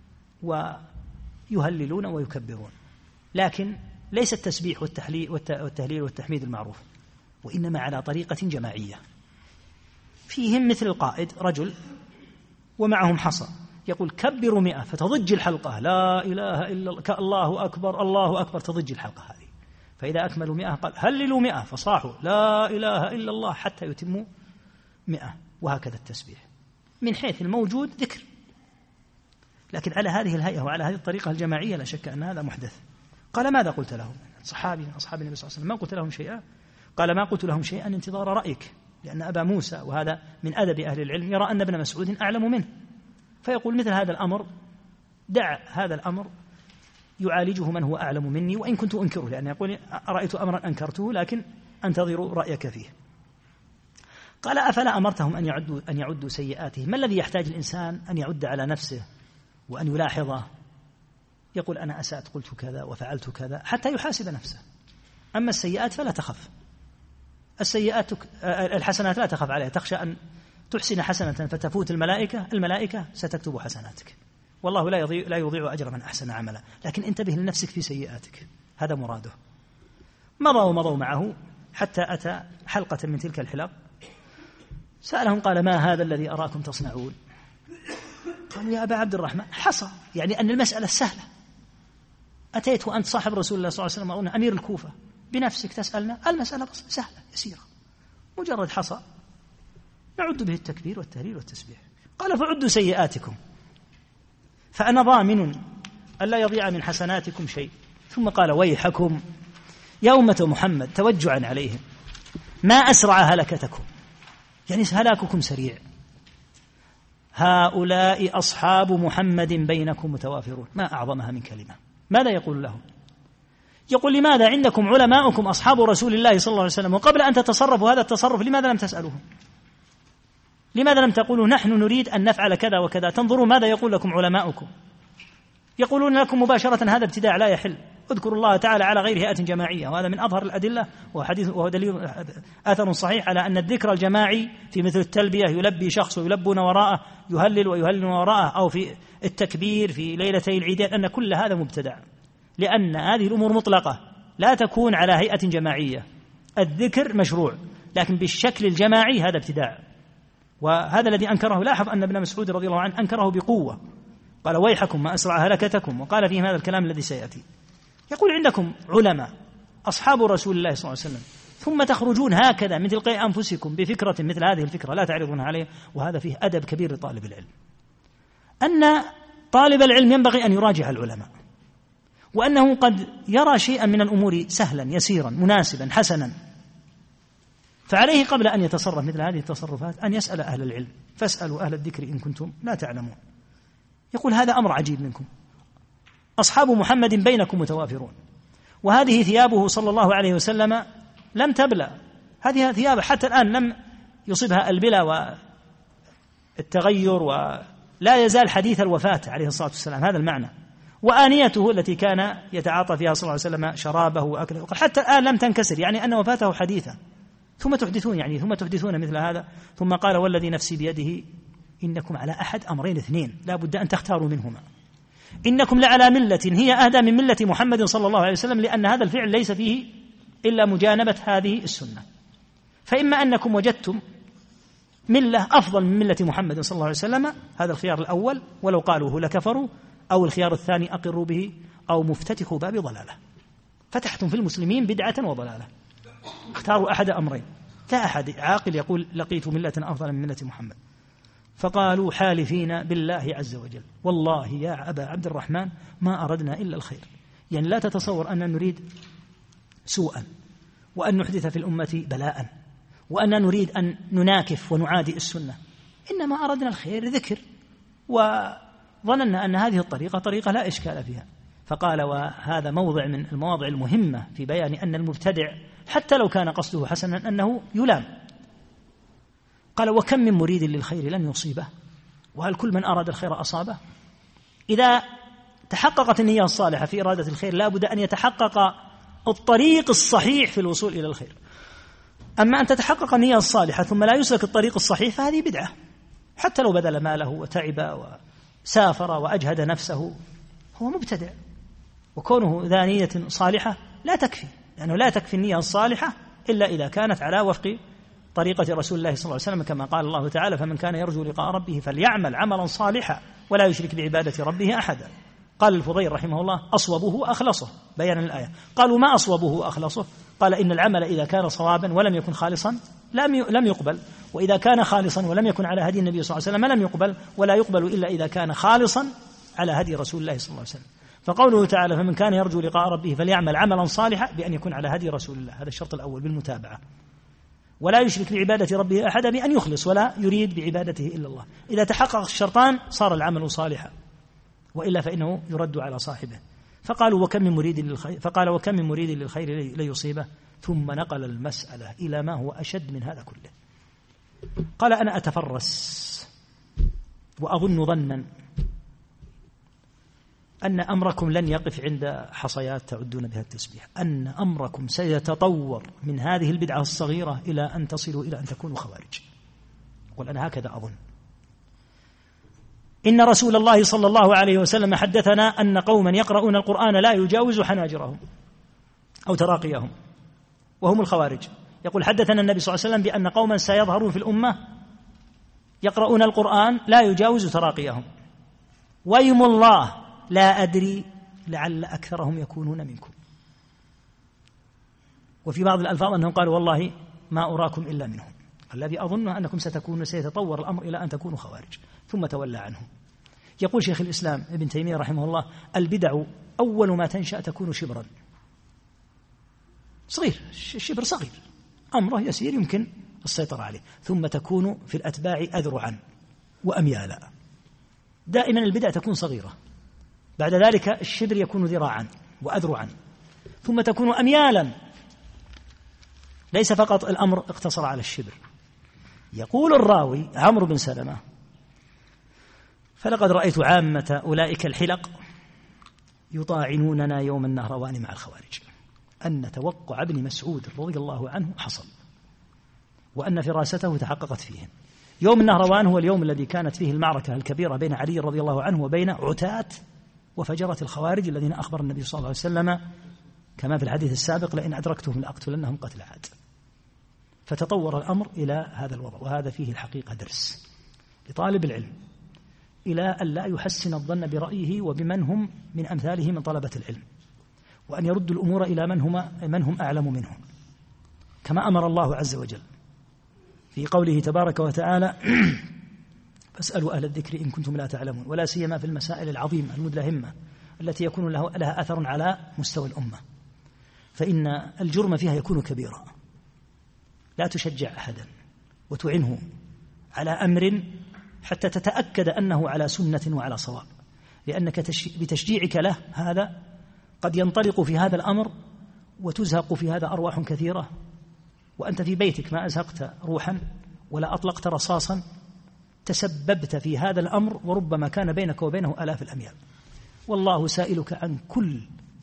ويهللون ويكبرون، لكن ليس التسبيح والتهليل والتحميد المعروف، وإنما على طريقة جماعية. فيهم مثل القائد رجل ومعهم حصى يقول كبروا مئة فتضج الحلقة، لا إله إلا الله، الله أكبر الله أكبر، تضج الحلقة هذه. فإذا أكملوا مئة قال هللوا مئة فصاحوا لا إله إلا الله حتى يتموا مئة، وهكذا التسبيح من حيث الموجود ذكر، لكن على هذه الهيئة وعلى هذه الطريقة الجماعية لا شك أن هذا محدث. قال ماذا قلت لهم؟ صحابي أصحاب النبي صلى الله عليه وسلم ما قلت لهم شيئا؟ قال ما قلت لهم شيئا انتظار رأيك، لأن أبا موسى وهذا من أدب أهل العلم يرى أن ابن مسعود أعلم منه، فيقول مثل هذا الأمر دع هذا الأمر يعالجه من هو أعلم مني وإن كنت أنكره، لأن يقول رأيت أمرا أنكرته لكن أنتظر رأيك فيه. قال أفلا أمرتهم أن يعدوا, أن يعدوا سيئاتهم؟ ما الذي يحتاج الإنسان أن يعد على نفسه وأن يلاحظه؟ يقول أنا أسأت قلت كذا وفعلت كذا حتى يحاسب نفسه. أما السيئات فلا تخف، السيئات الحسنات لا تخف عليها، تخشى أن تحسن حسنة فتفوت الملائكة، الملائكة ستكتب حسناتك، والله لا يضيع, لا يضيع أجر من أحسن عملا، لكن انتبه لنفسك في سيئاتك، هذا مراده. مضوا ومضوا معه حتى أتى حلقة من تلك الحلق، سألهم قال ما هذا الذي أراكم تصنعون؟ قالوا يا أبا عبد الرحمن حصى، يعني أن المسألة سهلة، أتيت وأنت صاحب رسول الله صلى الله عليه وسلم أمير الكوفة بنفسك تسألنا، المسألة سهلة يسيرة، مجرد حصى نعد به التكبير والتهليل والتسبيح. قال فعدوا سيئاتكم فأنا ضامن ألا يضيع من حسناتكم شيء. ثم قال ويحكم يا أمة محمد توجعا عليهم ما أسرع هلكتكم، يعني هلاككم سريع، هؤلاء أصحاب محمد بينكم متوافرون، ما أعظمها من كلمة. ماذا يقول لهم؟ يقول لماذا عندكم علماؤكم أصحاب رسول الله صلى الله عليه وسلم، وقبل أن تتصرفوا هذا التصرف لماذا لم تسألوهم؟ لماذا لم تقولوا نحن نريد أن نفعل كذا وكذا؟ تنظروا ماذا يقول لكم علماؤكم، يقولون لكم مباشرة هذا ابتداع لا يحل، اذكروا الله تعالى على غير هيئة جماعية، وهذا من أظهر الأدلة وحديث وهو دليل أثر صحيح على أن الذكر الجماعي في مثل التلبية يلبي شخص ويلبون وراءه، يهلل ويهلل وراءه، أو في التكبير في ليلتي العيدين، أن كل هذا مبتدع، لأن هذه الأمور مطلقة لا تكون على هيئة جماعية. الذكر مشروع لكن بالشكل الجماعي هذا ابتداع، وهذا الذي أنكره. لاحظ أن ابن مسعود رضي الله عنه أنكره بقوة، قال ويحكم ما أسرع هلكتكم، وقال فيهم هذا الكلام الذي سيأتي. يقول عندكم علماء أصحاب رسول الله صلى الله عليه وسلم ثم تخرجون هكذا من تلقاء أنفسكم بفكرة مثل هذه الفكرة لا تعرضون عليها، وهذا فيه أدب كبير لطالب العلم، أن طالب العلم ينبغي أن يراجع العلماء، وأنه قد يرى شيئا من الأمور سهلا يسيرا مناسبا حسنا، فعليه قبل أن يتصرف مثل هذه التصرفات أن يسأل أهل العلم، فاسألوا أهل الذكر إن كنتم لا تعلمون. يقول هذا أمر عجيب منكم، أصحاب محمد بينكم متوافرون، وهذه ثيابه صلى الله عليه وسلم لم تبلى، هذه ثيابه حتى الآن لم يصبها البلا والتغير، ولا يزال حديث الوفاة عليه الصلاة والسلام، هذا المعنى. وآنيته التي كان يتعاطى فيها صلى الله عليه وسلم شرابه وأكله حتى الآن لم تنكسر، يعني أن وفاته حديثة، ثم تحدثون يعني ثم تحدثون مثل هذا. ثم قال والذي نفسي بيده إنكم على أحد أمرين اثنين لا بد أن تختاروا منهما، إنكم لعلى ملة هي أهدى من ملة محمد صلى الله عليه وسلم، لأن هذا الفعل ليس فيه إلا مجانبة هذه السنة، فإما أنكم وجدتم ملة أفضل من ملة محمد صلى الله عليه وسلم، هذا الخيار الأول ولو قالوه لكفروا، أو الخيار الثاني أقروا به أو مفتتحوا باب ضلالة، فتحتم في المسلمين بدعة وضلالة، اختاروا أحد أمرين، لا أحد عاقل يقول لقيت ملة أفضل من ملة محمد. فقالوا حالفين بالله عز وجل والله يا أبا عبد الرحمن ما أردنا إلا الخير، يعني لا تتصور أن نريد سوءا وأن نحدث في الأمة بلاء وأن نريد أن نناكف ونعادي السنة، إنما أردنا الخير ذكر، وظننا أن هذه الطريقة طريقة لا إشكال فيها. فقال وهذا موضع من المواضع المهمة في بيان أن المبتدع حتى لو كان قصده حسنا أنه يلام. قال وكم من مريد للخير لن يصيبه، وهل كل من أراد الخير أصابه؟ إذا تحققت النية الصالحة في إرادة الخير لا بد أن يتحقق الطريق الصحيح في الوصول إلى الخير. أما أن تتحقق النية الصالحة ثم لا يسلك الطريق الصحيح فهذه بدعة، حتى لو بذل ماله وتعب وسافر وأجهد نفسه هو مبتدع، وكونه ذا نية صالحة لا تكفي، لأنه لا تكفي النية الصالحة إلا إذا كانت على وفق طريقة رسول الله صلى الله عليه وسلم، كما قال الله تعالى: فمن كان يرجو لقاء ربه فليعمل عملا صالحا ولا يشرك بعبادة ربه أحدا. قال الفضيل رحمه الله: أصوبه أخلصه، بيانا الآية. قالوا: ما أصوبه أخلصه؟ قال: إن العمل إذا كان صوابا ولم يكن خالصا لم يقبل، وإذا كان خالصا ولم يكن على هدي النبي صلى الله عليه وسلم لم يقبل، ولا يقبل إلا إذا كان خالصا على هدي رسول الله صلى الله عليه وسلم. فقوله تعالى: فمن كان يرجو لقاء ربه فليعمل عملا صالحا، بأن يكون على هدي رسول الله، هذا الشرط الأول بالمتابعة، ولا يشرك بعبادة ربه أحدا، بأن يخلص ولا يريد بعبادته إلا الله. إذا تحقق الشرطان صار العمل صالحا، وإلا فإنه يرد على صاحبه. فقالوا: وكم من مريد للخير فقال وكم من مريد للخير ليصيبه، ثم نقل المسألة إلى ما هو أشد من هذا كله. قال: أنا أتفرس وأظن ظنا أن أمركم لن يقف عند حصيات تعدون بها التسبيح، أن أمركم سيتطور من هذه البدعة الصغيرة إلى أن تصلوا إلى أن تكونوا خوارج. قل أنا هكذا أظن. إن رسول الله صلى الله عليه وسلم حدثنا أن قوما يقرؤون القرآن لا يجاوز حناجرهم أو تراقيهم، وهم الخوارج. يقول: حدثنا النبي صلى الله عليه وسلم بأن قوما سيظهرون في الأمة يقرؤون القرآن لا يجاوز تراقيهم، ويم الله لا أدري لعل أكثرهم يكونون منكم. وفي بعض الألفاظ أنهم قالوا: والله ما أراكم إلا منهم، الذي أظن أنكم ستكونوا سيتطور الأمر إلى أن تكونوا خوارج. ثم تولى عنهم. يقول شيخ الإسلام ابن تيمية رحمه الله: البدع أول ما تنشأ تكون شبرا صغير، الشبر صغير، أمره يسير يمكن السيطرة عليه، ثم تكون في الأتباع أذرعا وأميالا. دائما البدع تكون صغيرة، بعد ذلك الشبر يكون ذراعا وأذرعا، ثم تكون أميالا. ليس فقط الأمر اقتصر على الشبر. يقول الراوي عمرو بن سلمة: فلقد رأيت عامة أولئك الحلق يطاعنوننا يوم النهروان مع الخوارج، أن توقع ابن مسعود رضي الله عنه حصل، وأن فراسته تحققت فيهم. يوم النهروان هو اليوم الذي كانت فيه المعركة الكبيرة بين علي رضي الله عنه وبين عتاة وفجرة الخوارج الذين أخبر النبي صلى الله عليه وسلم كما في الحديث السابق: لئن أدركتهم لأقتلنهم قتل عاد. فتطور الأمر إلى هذا الوضع، وهذا فيه الحقيقة درس لطالب العلم إلى أن لا يحسن الظن برأيه وبمن هم من أمثاله من طلبة العلم، وأن يرد الأمور إلى من هم, من هم أعلم منهم، كما أمر الله عز وجل في قوله تبارك وتعالى: فاسألوا أهل الذكر إن كنتم لا تعلمون، ولا سيما في المسائل العظيمة المدلهمة التي يكون لها أثر على مستوى الأمة، فإن الجرم فيها يكون كبيرا. لا تشجع أحدا وتعنه على أمر حتى تتأكد أنه على سنة وعلى صواب، لأنك بتشجيعك له هذا قد ينطلق في هذا الأمر وتزهق في هذا أرواح كثيرة، وأنت في بيتك ما أزهقت روحا ولا أطلقت رصاصا، تسببت في هذا الأمر، وربما كان بينك وبينه آلاف الأميال. والله سائلك عن كل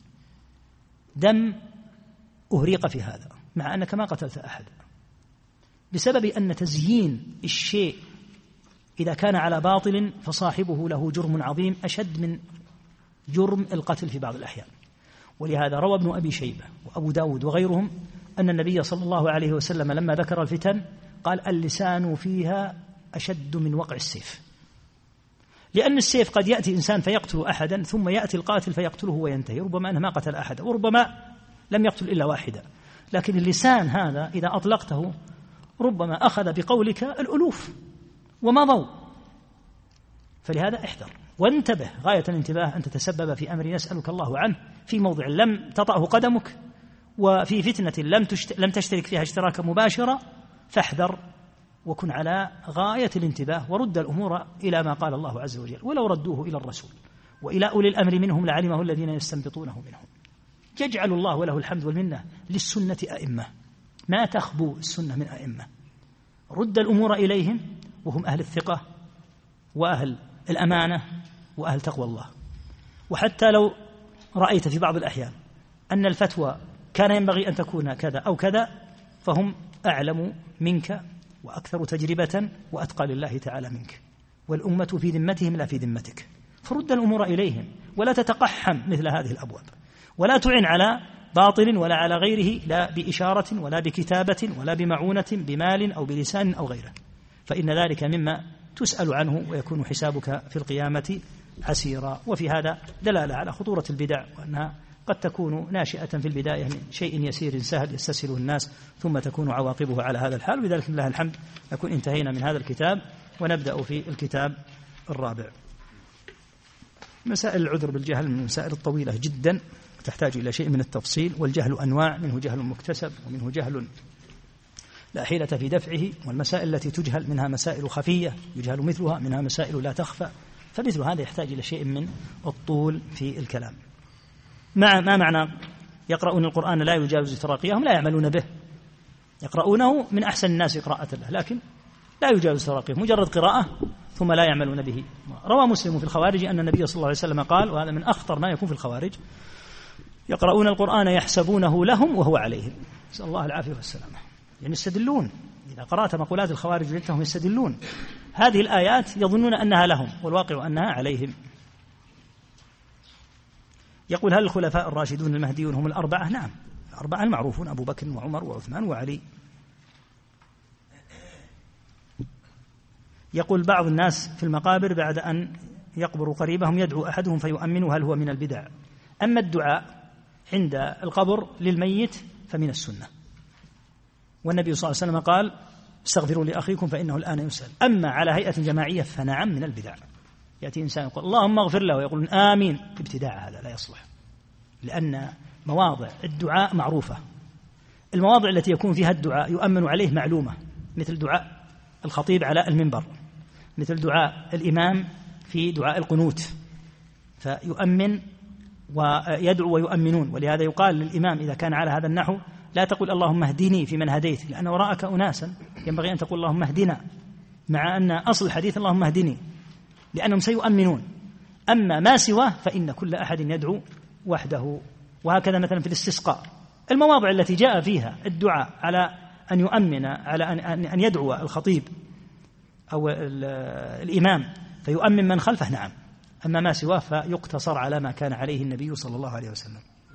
دم أهريق في هذا، مع أنك ما قتلت أحد، بسبب أن تزيين الشيء إذا كان على باطل فصاحبه له جرم عظيم أشد من جرم القتل في بعض الأحيان. ولهذا روى ابن أبي شيبة وأبو داود وغيرهم أن النبي صلى الله عليه وسلم لما ذكر الفتن قال: اللسان فيها أشد من وقع السيف، لأن السيف قد يأتي إنسان فيقتل أحدا، ثم يأتي القاتل فيقتله وينتهي، ربما أنه ما قتل أحدا وربما لم يقتل إلا واحدا. لكن اللسان هذا إذا أطلقته ربما أخذ بقولك الألوف ومضوا. فلهذا احذر وانتبه غاية الانتباه أن تتسبب في أمر يسألك الله عنه في موضع لم تطأه قدمك، وفي فتنة لم لم تشترك فيها اشتراكا مباشرا، فاحذر وكن على غاية الانتباه، ورد الأمور إلى ما قال الله عز وجل، ولو ردوه إلى الرسول وإلى أولي الأمر منهم لعلمه الذين يستنبطونه منهم. يجعل الله وله الحمد والمنة للسنة أئمة، ما تخبو السنة من أئمة، رد الأمور إليهم وهم أهل الثقة وأهل الأمانة وأهل تقوى الله. وحتى لو رأيت في بعض الأحيان أن الفتوى كان ينبغي أن تكون كذا أو كذا، فهم أعلم منك وأكثر تجربة وأتقى لله تعالى منك، والأمة في ذمتهم لا في ذمتك، فرد الأمور إليهم ولا تتقحم مثل هذه الأبواب، ولا تعن على باطل ولا على غيره، لا بإشارة ولا بكتابة ولا بمعونة بمال أو بلسان أو غيره، فإن ذلك مما تسأل عنه ويكون حسابك في القيامة عسيرا. وفي هذا دلالة على خطورة البدع، وأنها قد تكون ناشئة في البداية من شيء يسير سهل يستسهله الناس، ثم تكون عواقبه على هذا الحال. وبذلك لله الحمد نكون انتهينا من هذا الكتاب، ونبدأ في الكتاب الرابع. مسائل العذر بالجهل من المسائل الطويلة جدا، تحتاج إلى شيء من التفصيل، والجهل أنواع، منه جهل مكتسب ومنه جهل لا حيلة في دفعه، والمسائل التي تجهل منها مسائل خفية يجهل مثلها، منها مسائل لا تخفى، فمثل هذا يحتاج إلى شيء من الطول في الكلام. مع ما معنى يقرؤون القرآن لا يجاوز تراقيهم؟ لا يعملون به، يقرؤونه من أحسن الناس قراءة له، لكن لا يجاوز تراقيهم، مجرد قراءة ثم لا يعملون به. روى مسلم في الخوارج أن النبي صلى الله عليه وسلم قال، وهذا من أخطر ما يكون في الخوارج: يقرؤون القرآن يحسبونه لهم وهو عليهم. نسأل الله العافية والسلامة. يعني يستدلون، إذا قرأت مقولات الخوارج وجدتهم يستدلون هذه الآيات يظنون أنها لهم، والواقع أنها عليهم. يقول: هل الخلفاء الراشدون المهديون هم الأربعة؟ نعم، الأربعة المعروفون: أبو بكر وعمر وعثمان وعلي. يقول: بعض الناس في المقابر بعد أن يقبروا قريبهم يدعو أحدهم فيؤمنه، هل هو من البدع؟ أما الدعاء عند القبر للميت فمن السنة، والنبي صلى الله عليه وسلم قال: استغفروا لأخيكم فإنه الآن يسأل. أما على هيئة جماعية فنعم من البدع. يأتي إنسان يقول اللهم اغفر له ويقولون آمين، ابتداع، هذا لا يصلح، لأن مواضع الدعاء معروفة. المواضع التي يكون فيها الدعاء يؤمن عليه معلومة، مثل دعاء الخطيب على المنبر، مثل دعاء الإمام في دعاء القنوت، فيؤمن ويدعو ويؤمنون. ولهذا يقال للإمام إذا كان على هذا النحو: لا تقول اللهم اهدني في من هديت، لأن وراءك أناسا ينبغي أن تقول اللهم اهدنا، مع أن أصل الحديث اللهم اهدني، لأنهم سيؤمنون. أما ما سواه فإن كل أحد يدعو وحده. وهكذا مثلا في الاستسقاء، المواضع التي جاء فيها الدعاء على أن يؤمن، على أن يدعو الخطيب أو الإمام فيؤمن من خلفه، نعم. أما ما سواه فيقتصر على ما كان عليه النبي صلى الله عليه وسلم.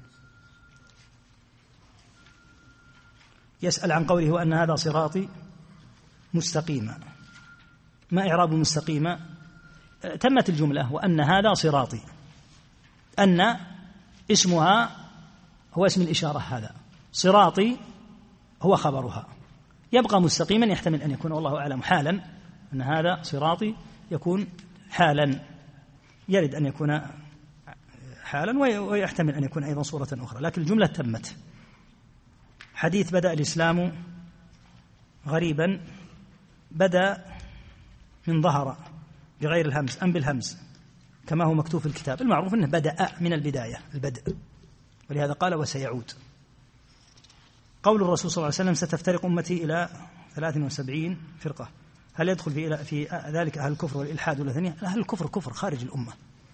يسأل عن قوله وأن هذا صراطي مستقيما، ما إعراب مستقيما؟ تمت الجملة وأن هذا صراطي، أن اسمها هو اسم الإشارة، هذا صراطي هو خبرها، يبقى مستقيما يحتمل أن يكون والله أعلم حالا، أن هذا صراطي يكون حالا، يرد أن يكون حالا ويحتمل أن يكون أيضا صورة أخرى، لكن الجملة تمت. حديث بدأ الإسلام غريبا، بدأ من ظهر بغير الهمز أم بالهمز كما هو مكتوب في الكتاب، المعروف أنه بدأ من البداية، البدء، ولهذا قال وسيعود. قول الرسول صلى الله عليه وسلم ستفترق أمتي إلى ثلاث وسبعين فرقة، هل يدخل في, في ذلك أهل الكفر والإلحاد والثانية؟ أهل الكفر كفر خارج الأمة.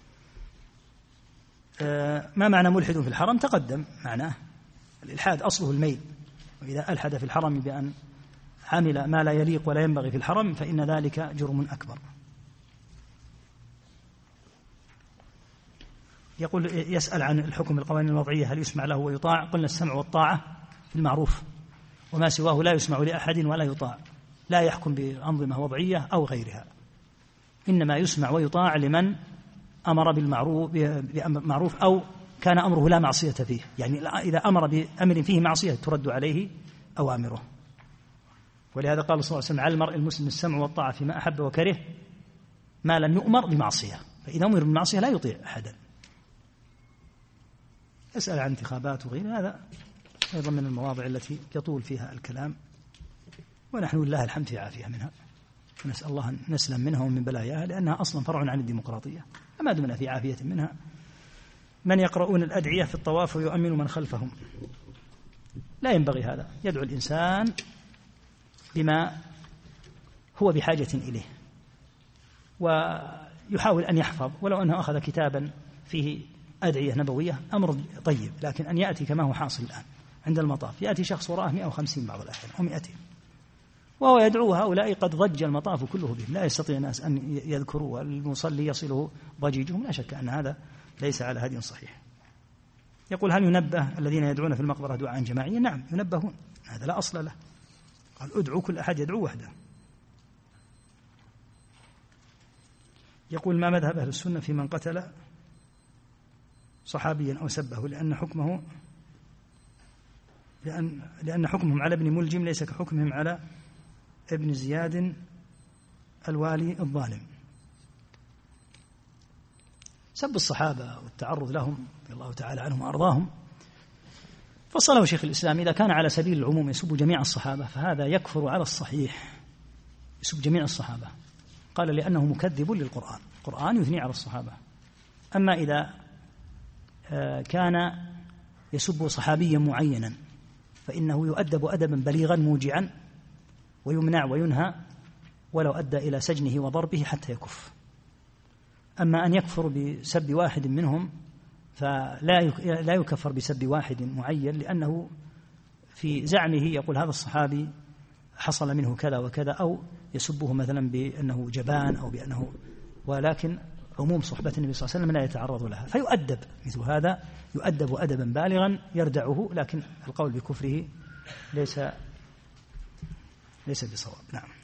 ما معنى ملحد في الحرم؟ تقدم معناه الإلحاد أصله الميل، وإذا ألحد في الحرم بأن عمل ما لا يليق ولا ينبغي في الحرم فإن ذلك جرم أكبر. يقول يسأل عن الحكم القوانين الوضعية، هل يسمع له ويطاع؟ قلنا السمع والطاعة في المعروف، وما سواه لا يسمع لأحد ولا يطاع، لا يحكم بأنظمة وضعية أو غيرها، إنما يسمع ويطاع لمن أمر بالمعروف بمعروف أو كان أمره لا معصية فيه، يعني إذا أمر بأمر فيه معصية ترد عليه أوامره. ولهذا قال صلى الله عليه وسلم على المرء المسلم السمع والطاعة فيما أحب وكره ما لم يؤمر بمعصية، فإذا أمر بالمعصية لا يطيع أحدا. يسأل عن انتخابات وغير هذا أيضا من المواضع التي يطول فيها الكلام، ونحن لله الحمد في عافية منها، ونسأل الله أن نسلم منها ومن بلاياها، لأنها أصلا فرع عن الديمقراطية، أما دمنا في عافية منها. من يقرؤون الأدعية في الطواف ويؤمن من خلفهم؟ لا ينبغي هذا، يدعو الإنسان بما هو بحاجة إليه، ويحاول أن يحفظ، ولو أنه أخذ كتابا فيه أدعية نبوية أمر طيب، لكن أن يأتي كما هو حاصل الآن عند المطاف، يأتي شخص وراءه مئة وخمسين بعض الأحيان أو مئتين، وهو يدعو هؤلاء قد ضج المطاف كله بهم، لا يستطيع الناس أن يذكروا والمصلي يصله ضجيجهم، لا شك أن هذا ليس على هدي صحيح. يقول هل ينبه الذين يدعون في المقبرة دعاء جماعيا؟ نعم ينبهون، هذا لا أصل له، قال ادعو كل أحد يدعو وحده. يقول ما مذهب أهل السنة في من قتل صحابيا أو سبه لأن حكمه لأن, لأن حكمهم على ابن ملجم ليس كحكمهم على ابن زياد الوالي الظالم. سب الصحابة والتعرض لهم رضي الله تعالى عنهم وأرضاهم فصله شيخ الإسلام إذا كان على سبيل العموم يسب جميع الصحابة فهذا يكفر على الصحيح، يسب جميع الصحابة، قال لأنه مكذب للقرآن، القرآن يثني على الصحابة. أما إذا كان يسب صحابيا معينا فإنه يؤدب أدبا بليغا موجعا ويمنع وينهى ولو أدى إلى سجنه وضربه حتى يكف. أما أن يكفر بسب واحد منهم فلا لا يكفر بسب واحد معين، لأنه في زعمه يقول هذا الصحابي حصل منه كذا وكذا، أو يسبه مثلا بأنه جبان أو بأنه، ولكن عموم صحبة النبي صلى الله عليه وسلم لا يتعرض لها، فيؤدب مثل هذا، يؤدب أدبا بالغا يردعه، لكن القول بكفره ليس ليس بصواب. نعم.